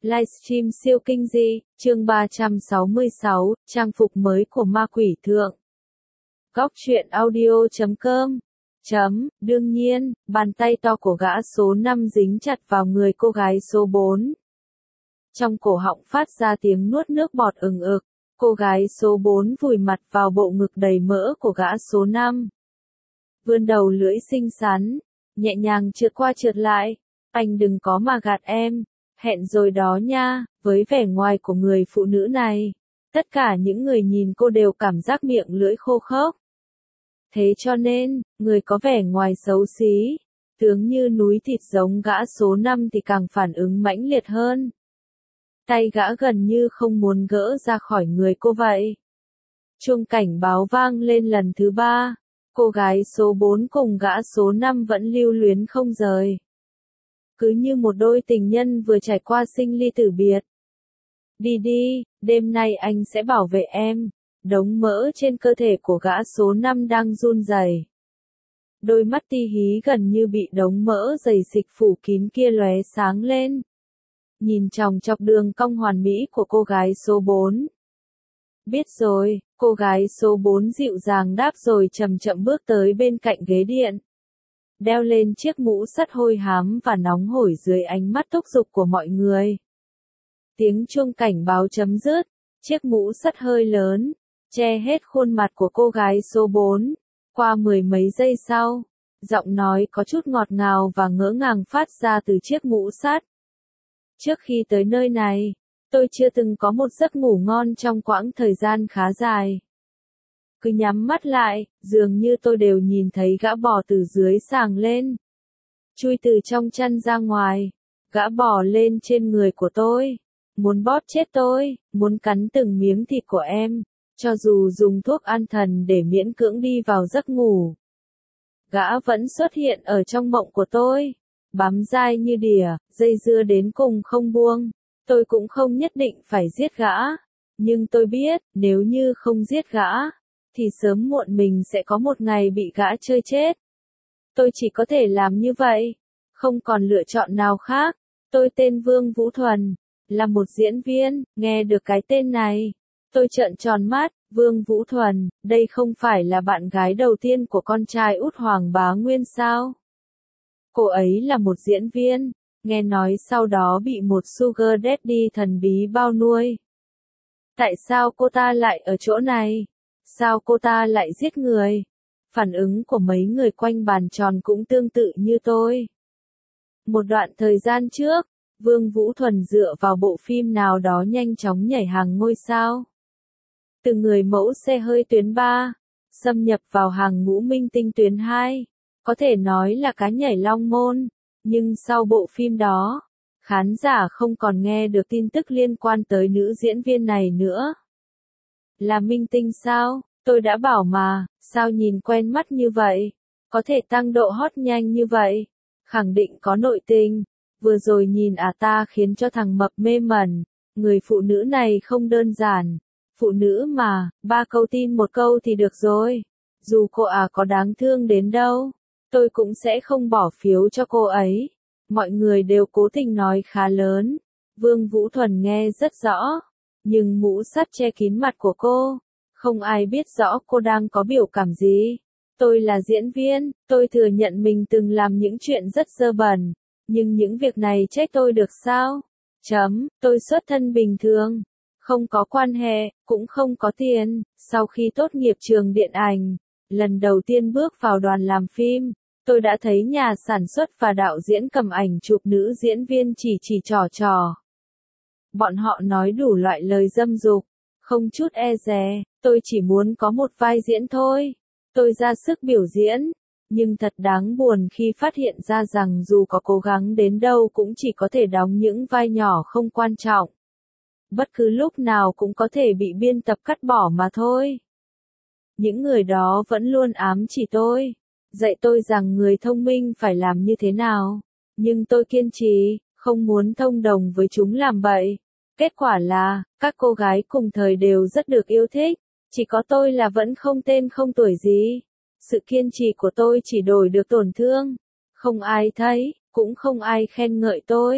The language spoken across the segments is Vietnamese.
Livestream siêu kinh dị, chương 366, trang phục mới của ma quỷ thượng. Góc truyện audio.com. Đương nhiên, bàn tay to của gã số 5 dính chặt vào người cô gái số 4. Trong cổ họng phát ra tiếng nuốt nước bọt ừng ực, cô gái số 4 vùi mặt vào bộ ngực đầy mỡ của gã số 5. Vươn đầu lưỡi xinh xắn, nhẹ nhàng trượt qua trượt lại. Anh đừng có mà gạt em. Hẹn rồi đó nha. Với vẻ ngoài của người phụ nữ này, tất cả những người nhìn cô đều cảm giác miệng lưỡi khô khốc. Thế cho nên, người có vẻ ngoài xấu xí, tướng như núi thịt giống gã số 5 thì càng phản ứng mãnh liệt hơn. Tay gã gần như không muốn gỡ ra khỏi người cô vậy. Chuông cảnh báo vang lên lần thứ 3. Cô gái số 4 cùng gã số 5 vẫn lưu luyến không rời. Cứ như một đôi tình nhân vừa trải qua sinh ly tử biệt. Đi đi, đêm nay anh sẽ bảo vệ em. Đống mỡ trên cơ thể của gã số 5 đang run rẩy. Đôi mắt ti hí gần như bị đống mỡ dày xịch phủ kín kia lóe sáng lên. Nhìn chòng chọc đường cong hoàn mỹ của cô gái số 4. Biết rồi, cô gái số 4 dịu dàng đáp rồi chậm chậm bước tới bên cạnh ghế điện. Đeo lên chiếc mũ sắt hôi hám và nóng hổi dưới ánh mắt thúc giục của mọi người. Tiếng chuông cảnh báo chấm dứt, chiếc mũ sắt hơi lớn, che hết khuôn mặt của cô gái số 4. Qua mười mấy giây sau, giọng nói có chút ngọt ngào và ngỡ ngàng phát ra từ chiếc mũ sắt. Trước khi tới nơi này, tôi chưa từng có một giấc ngủ ngon trong quãng thời gian khá dài. Cứ nhắm mắt lại, dường như tôi đều nhìn thấy gã bò từ dưới sàng lên. Chui từ trong chăn ra ngoài, gã bò lên trên người của tôi. Muốn bóp chết tôi, muốn cắn từng miếng thịt của em, cho dù dùng thuốc an thần để miễn cưỡng đi vào giấc ngủ. Gã vẫn xuất hiện ở trong mộng của tôi, bám dai như đỉa, dây dưa đến cùng không buông. Tôi cũng không nhất định phải giết gã, nhưng tôi biết, nếu như không giết gã, thì sớm muộn mình sẽ có một ngày bị gã chơi chết. Tôi chỉ có thể làm như vậy, không còn lựa chọn nào khác. Tôi tên Vương Vũ Thuần, là một diễn viên. Nghe được cái tên này, tôi trợn tròn mắt. Vương Vũ Thuần, đây không phải là bạn gái đầu tiên của con trai út Hoàng Bá Nguyên sao? Cô ấy là một diễn viên, nghe nói sau đó bị một sugar daddy thần bí bao nuôi. Tại sao cô ta lại ở chỗ này? Sao cô ta lại giết người? Phản ứng của mấy người quanh bàn tròn cũng tương tự như tôi. Một đoạn thời gian trước, Vương Vũ Thuần dựa vào bộ phim nào đó nhanh chóng nhảy hàng ngôi sao. Từ người mẫu xe hơi tuyến 3, xâm nhập vào hàng ngũ minh tinh tuyến 2, có thể nói là cá nhảy long môn, nhưng sau bộ phim đó, khán giả không còn nghe được tin tức liên quan tới nữ diễn viên này nữa. Là minh tinh sao? Tôi đã bảo mà, sao nhìn quen mắt như vậy? Có thể tăng độ hot nhanh như vậy? Khẳng định có nội tình. Vừa rồi nhìn ta khiến cho thằng mập mê mẩn. Người phụ nữ này không đơn giản. Phụ nữ mà, 3 câu tin 1 câu thì được rồi. Dù cô có đáng thương đến đâu, tôi cũng sẽ không bỏ phiếu cho cô ấy. Mọi người đều cố tình nói khá lớn. Vương Vũ Thuần nghe rất rõ. Nhưng mũ sắt che kín mặt của cô. Không ai biết rõ cô đang có biểu cảm gì. Tôi là diễn viên, tôi thừa nhận mình từng làm những chuyện rất dơ bẩn. Nhưng những việc này trách tôi được sao? Tôi xuất thân bình thường. Không có quan hệ, cũng không có tiền. Sau khi tốt nghiệp trường điện ảnh, lần đầu tiên bước vào đoàn làm phim, tôi đã thấy nhà sản xuất và đạo diễn cầm ảnh chụp nữ diễn viên chỉ trò. Bọn họ nói đủ loại lời dâm dục, không chút e dè. Tôi chỉ muốn có một vai diễn thôi. Tôi ra sức biểu diễn, nhưng thật đáng buồn khi phát hiện ra rằng dù có cố gắng đến đâu cũng chỉ có thể đóng những vai nhỏ không quan trọng. Bất cứ lúc nào cũng có thể bị biên tập cắt bỏ mà thôi. Những người đó vẫn luôn ám chỉ tôi, dạy tôi rằng người thông minh phải làm như thế nào. Nhưng tôi kiên trì, không muốn thông đồng với chúng làm bậy. Kết quả là, các cô gái cùng thời đều rất được yêu thích. Chỉ có tôi là vẫn không tên không tuổi gì. Sự kiên trì của tôi chỉ đổi được tổn thương. Không ai thấy, cũng không ai khen ngợi tôi.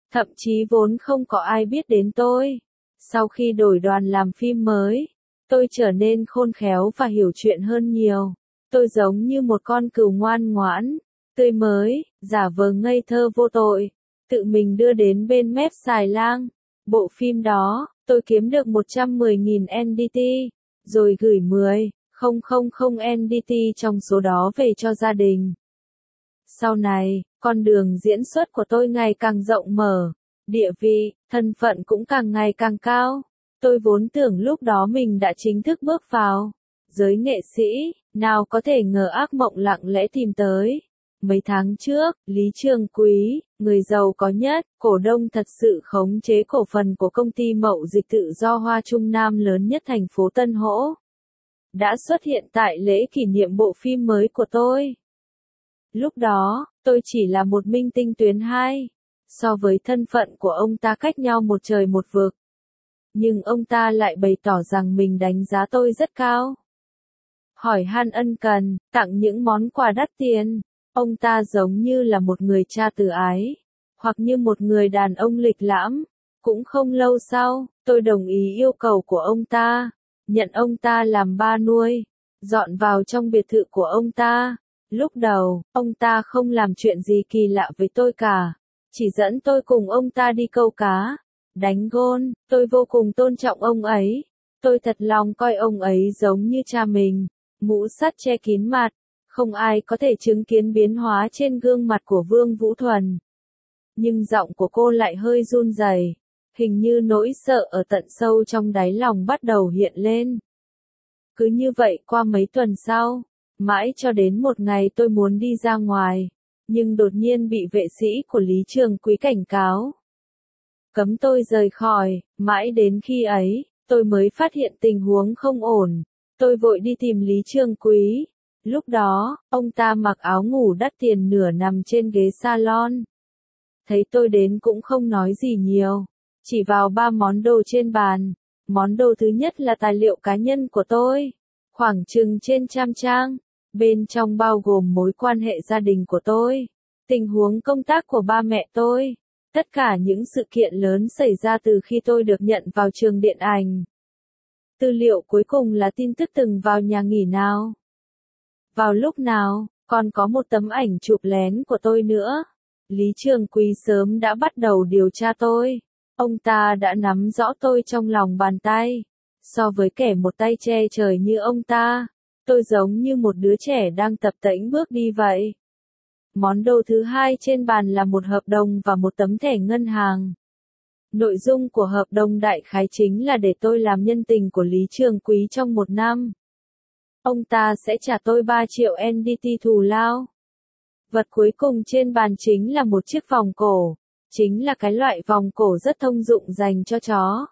Thậm chí vốn không có ai biết đến tôi. Sau khi đổi đoàn làm phim mới, tôi trở nên khôn khéo và hiểu chuyện hơn nhiều. Tôi giống như một con cừu ngoan ngoãn, tươi mới, giả vờ ngây thơ vô tội, tự mình đưa đến bên mép xài lang. Bộ phim đó, tôi kiếm được 110.000 NDT, rồi gửi 10,000 NDT trong số đó về cho gia đình. Sau này, con đường diễn xuất của tôi ngày càng rộng mở, địa vị, thân phận cũng càng ngày càng cao. Tôi vốn tưởng lúc đó mình đã chính thức bước vào giới nghệ sĩ, nào có thể ngờ ác mộng lặng lẽ tìm tới. Mấy tháng trước, Lý Trường Quý, người giàu có nhất, cổ đông thật sự khống chế cổ phần của công ty mậu dịch tự do Hoa Trung Nam lớn nhất thành phố Tân Hỗ, đã xuất hiện tại lễ kỷ niệm bộ phim mới của tôi. Lúc đó, tôi chỉ là một minh tinh tuyến 2, so với thân phận của ông ta cách nhau một trời một vực. Nhưng ông ta lại bày tỏ rằng mình đánh giá tôi rất cao. Hỏi han ân cần, tặng những món quà đắt tiền. Ông ta giống như là một người cha từ ái, hoặc như một người đàn ông lịch lãm. Cũng không lâu sau, tôi đồng ý yêu cầu của ông ta, nhận ông ta làm ba nuôi, dọn vào trong biệt thự của ông ta. Lúc đầu, ông ta không làm chuyện gì kỳ lạ với tôi cả, chỉ dẫn tôi cùng ông ta đi câu cá, đánh gôn. Tôi vô cùng tôn trọng ông ấy. Tôi thật lòng coi ông ấy giống như cha mình. Mũ sắt che kín mặt, không ai có thể chứng kiến biến hóa trên gương mặt của Vương Vũ Thuần. Nhưng giọng của cô lại hơi run rẩy, hình như nỗi sợ ở tận sâu trong đáy lòng bắt đầu hiện lên. Cứ như vậy qua mấy tuần sau, mãi cho đến một ngày tôi muốn đi ra ngoài, nhưng đột nhiên bị vệ sĩ của Lý Trường Quý cảnh cáo, cấm tôi rời khỏi. Mãi đến khi ấy, tôi mới phát hiện tình huống không ổn. Tôi vội đi tìm Lý Trường Quý. Lúc đó, ông ta mặc áo ngủ đắt tiền nửa nằm trên ghế salon. Thấy tôi đến cũng không nói gì nhiều, chỉ vào 3 món đồ trên bàn. Món đồ thứ nhất là tài liệu cá nhân của tôi, khoảng chừng trên 100 trang. Bên trong bao gồm mối quan hệ gia đình của tôi, tình huống công tác của ba mẹ tôi, tất cả những sự kiện lớn xảy ra từ khi tôi được nhận vào trường điện ảnh. Tư liệu cuối cùng là tin tức từng vào nhà nghỉ nào, vào lúc nào, còn có một tấm ảnh chụp lén của tôi nữa. Lý Trường Quý sớm đã bắt đầu điều tra tôi. Ông ta đã nắm rõ tôi trong lòng bàn tay. So với kẻ một tay che trời như ông ta, tôi giống như một đứa trẻ đang tập tễnh bước đi vậy. Món đồ thứ hai trên bàn là một hợp đồng và một tấm thẻ ngân hàng. Nội dung của hợp đồng đại khái chính là để tôi làm nhân tình của Lý Trường Quý trong 1 năm. Ông ta sẽ trả tôi 3 triệu NDT thù lao. Vật cuối cùng trên bàn chính là một chiếc vòng cổ. Chính là cái loại vòng cổ rất thông dụng dành cho chó.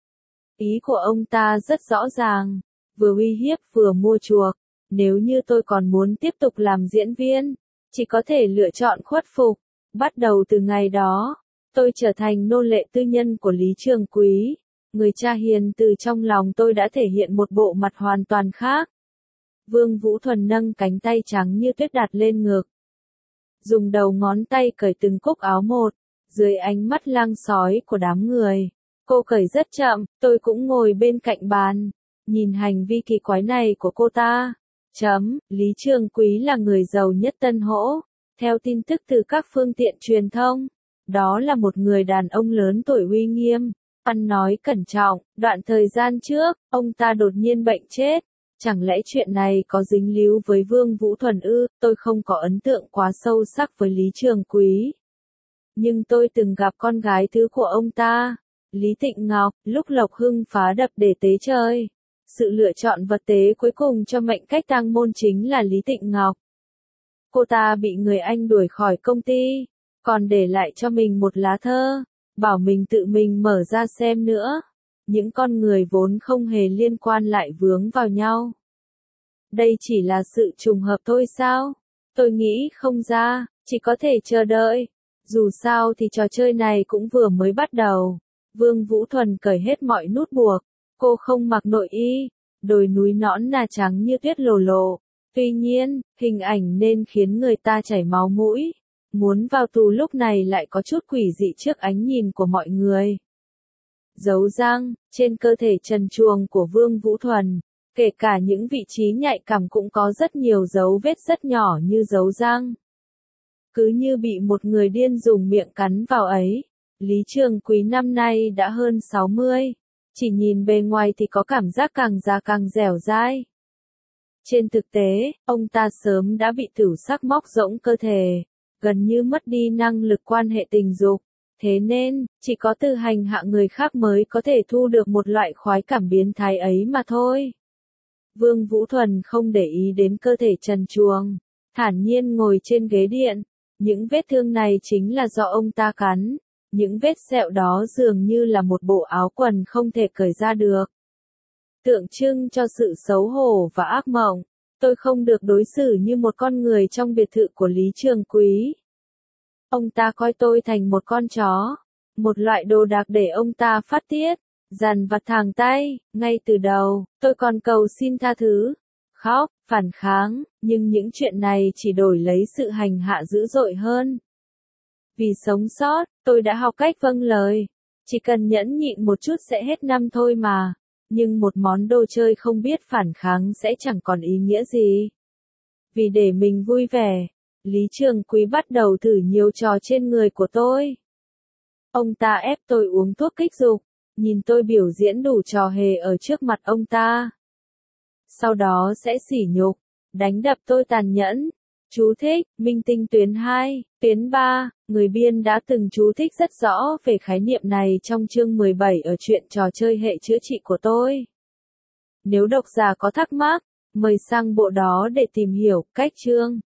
Ý của ông ta rất rõ ràng, vừa uy hiếp vừa mua chuộc. Nếu như tôi còn muốn tiếp tục làm diễn viên, chỉ có thể lựa chọn khuất phục. Bắt đầu từ ngày đó, tôi trở thành nô lệ tư nhân của Lý Trường Quý. Người cha hiền từ trong lòng tôi đã thể hiện một bộ mặt hoàn toàn khác. Vương Vũ Thuần nâng cánh tay trắng như tuyết đặt lên ngực, dùng đầu ngón tay cởi từng cúc áo một, dưới ánh mắt lang sói của đám người. Cô cởi rất chậm, tôi cũng ngồi bên cạnh bàn, nhìn hành vi kỳ quái này của cô ta. Lý Trường Quý là người giàu nhất Tân Hỗ. Theo tin tức từ các phương tiện truyền thông, đó là một người đàn ông lớn tuổi uy nghiêm, ăn nói cẩn trọng. Đoạn thời gian trước, ông ta đột nhiên bệnh chết. Chẳng lẽ chuyện này có dính líu với Vương Vũ Thuần ư? Tôi không có ấn tượng quá sâu sắc với Lý Trường Quý. Nhưng tôi từng gặp con gái thứ của ông ta, Lý Tịnh Ngọc, lúc Lộc Hưng phá đập để tế trời. Sự lựa chọn vật tế cuối cùng cho mệnh cách tang môn chính là Lý Tịnh Ngọc. Cô ta bị người Anh đuổi khỏi công ty, còn để lại cho mình một lá thơ, bảo mình tự mình mở ra xem nữa. Những con người vốn không hề liên quan lại vướng vào nhau. Đây chỉ là sự trùng hợp thôi sao? Tôi nghĩ không ra, chỉ có thể chờ đợi. Dù sao thì trò chơi này cũng vừa mới bắt đầu. Vương Vũ Thuần cởi hết mọi nút buộc. Cô không mặc nội y, đồi núi nõn nà trắng như tuyết lồ lộ. Tuy nhiên, hình ảnh nên khiến người ta chảy máu mũi. Muốn vào tù lúc này lại có chút quỷ dị trước ánh nhìn của mọi người. Dấu răng, trên cơ thể trần truồng của Vương Vũ Thuần, kể cả những vị trí nhạy cảm cũng có rất nhiều dấu vết rất nhỏ như dấu răng. Cứ như bị một người điên dùng miệng cắn vào ấy. Lý Trường Quý năm nay đã hơn 60. Chỉ nhìn bề ngoài thì có cảm giác càng già càng dẻo dai. Trên thực tế, ông ta sớm đã bị tửu sắc móc rỗng cơ thể, gần như mất đi năng lực quan hệ tình dục. Thế nên, chỉ có từ hành hạ người khác mới có thể thu được một loại khoái cảm biến thái ấy mà thôi. Vương Vũ Thuần không để ý đến cơ thể trần truồng, thản nhiên ngồi trên ghế điện. Những vết thương này chính là do ông ta cắn. Những vết sẹo đó dường như là một bộ áo quần không thể cởi ra được. Tượng trưng cho sự xấu hổ và ác mộng. Tôi không được đối xử như một con người trong biệt thự của Lý Trường Quý. Ông ta coi tôi thành một con chó. Một loại đồ đạc để ông ta phát tiết. Dằn vặt thẳng tay. Ngay từ đầu, tôi còn cầu xin tha thứ. Khóc, phản kháng. Nhưng những chuyện này chỉ đổi lấy sự hành hạ dữ dội hơn. Vì sống sót, tôi đã học cách vâng lời. Chỉ cần nhẫn nhịn một chút sẽ hết năm thôi mà. Nhưng một món đồ chơi không biết phản kháng sẽ chẳng còn ý nghĩa gì. Vì để mình vui vẻ, Lý Trường Quý bắt đầu thử nhiều trò trên người của tôi. Ông ta ép tôi uống thuốc kích dục, nhìn tôi biểu diễn đủ trò hề ở trước mặt ông ta. Sau đó sẽ sỉ nhục, đánh đập tôi tàn nhẫn. Chú thích, minh tinh tuyến 2, tuyến 3, người biên đã từng chú thích rất rõ về khái niệm này trong chương 17 ở truyện trò chơi hệ chữa trị của tôi. Nếu độc giả có thắc mắc, mời sang bộ đó để tìm hiểu. Cách chương